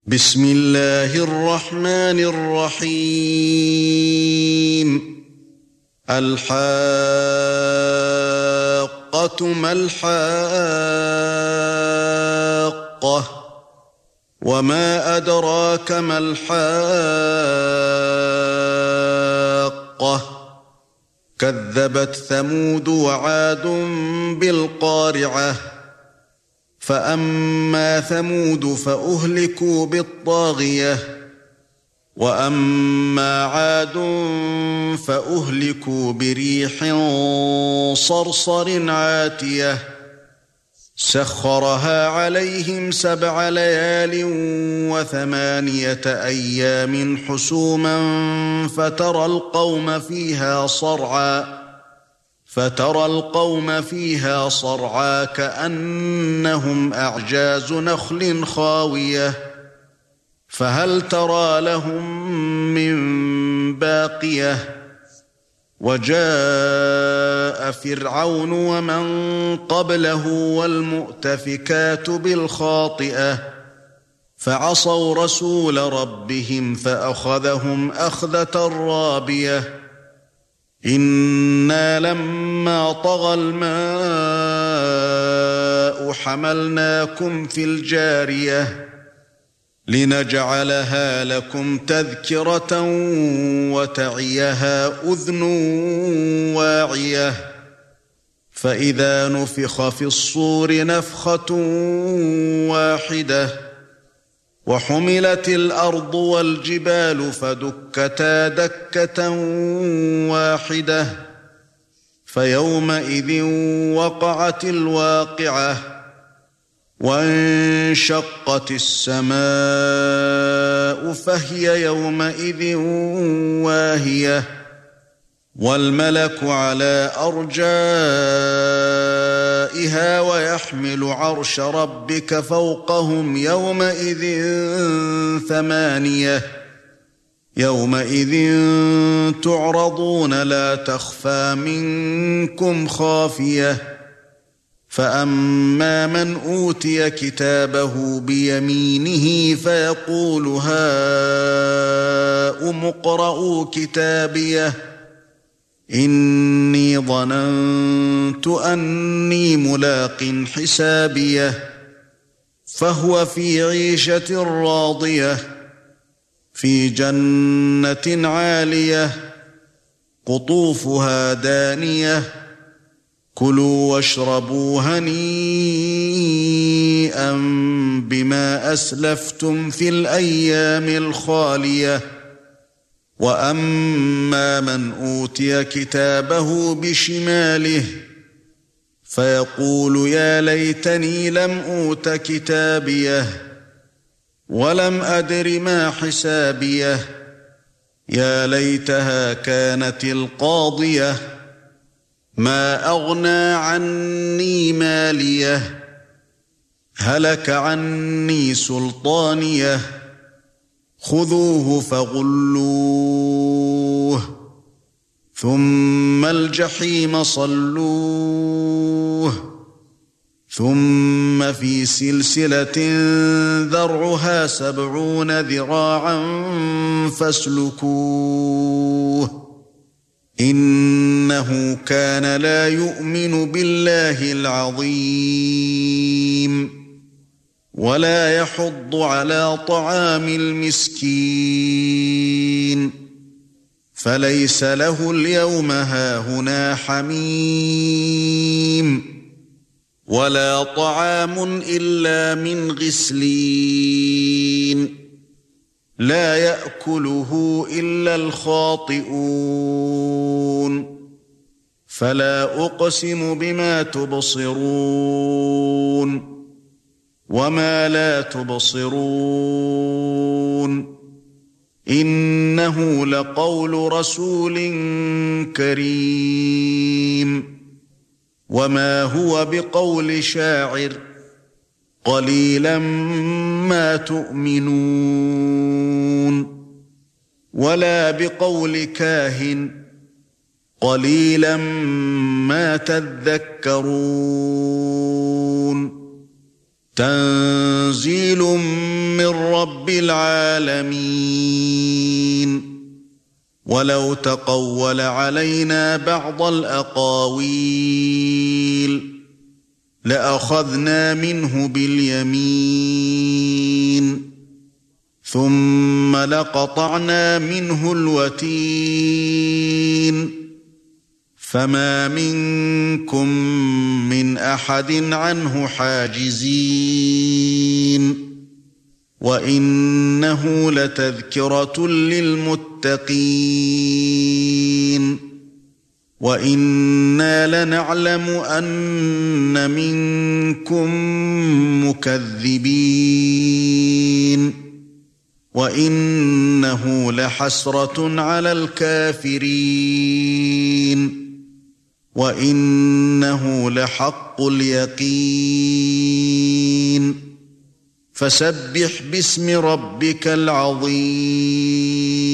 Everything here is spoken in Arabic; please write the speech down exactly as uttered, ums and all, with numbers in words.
بسم الله الرحمن الرحيم الحاقة ما الحاقة وما أدراك ما الحاقة كذبت ثمود وعاد بالقارعة فأما ثمود فأهلكوا بالطاغية وأما عاد فأهلكوا بريح صرصر عاتية سخرها عليهم سبع ليال وثمانية أيام حسوما فترى القوم فيها صرعا فترى القوم فيها صرعا كأنهم أعجاز نخل خاوية فهل ترى لهم من باقية وجاء فرعون ومن قبله والمؤتفكات بالخاطئة فعصوا رسول ربهم فأخذهم أخذة رابية إنا لما طغى الماء حملناكم في الجارية لنجعلها لكم تذكرة وتعيها أذن واعية فإذا نفخ في الصور نفخة واحدة وحملت الأرض والجبال فدكتا دكة واحدة فيومئذ وقعت الواقعة وانشقت السماء فهي يومئذ واهية والملك على أرجائها ويحمل عرش ربك فوقهم يومئذ ثمانية يومئذ تعرضون لا تخفى منكم خافية فأما من أوتي كتابه بيمينه فيقول هاؤم اقرءوا كتابيه إني ظننت أني ملاق حسابيه فهو في عيشة راضية في جنة عالية قطوفها دانية كلوا واشربوا هنيئا بما أسلفتم في الأيام الخالية وأما من أوتي كتابه بشماله فيقول يا ليتني لم أوت كتابيه ولم أدر ما حسابيه يا ليتها كانت القاضية ما أغنى عني ماليه هلك عني سلطانيه خذوه فغلوه ثم الجحيم صلوه ثم في سلسلة ذرعها سبعون ذراعا فاسلكوه إنه كان لا يؤمن بالله العظيم ولا يحض على طعام المسكين فليس له اليوم هاهنا حميم ولا طعام إلا من غسلين لا يأكله إلا الخاطئون فلا أقسم بما تبصرون وما لا تبصرون إنه لقول رسول كريم وما هو بقول شاعر قليلا ما تؤمنون ولا بقول كاهن قليلا ما تذكرون تنزيل من رب العالمين. ولو تقول علينا بعض الأقاويل لأخذنا منه باليمين ثم لقطعنا منه الوتين فما منكم من أحد عنه حاجزين. وإنه لتذكرة للمتقين وإنا لنعلم أن منكم مكذبين وإنه لحسرة على الكافرين وإنه لحق اليقين. فسبح باسم ربك العظيم.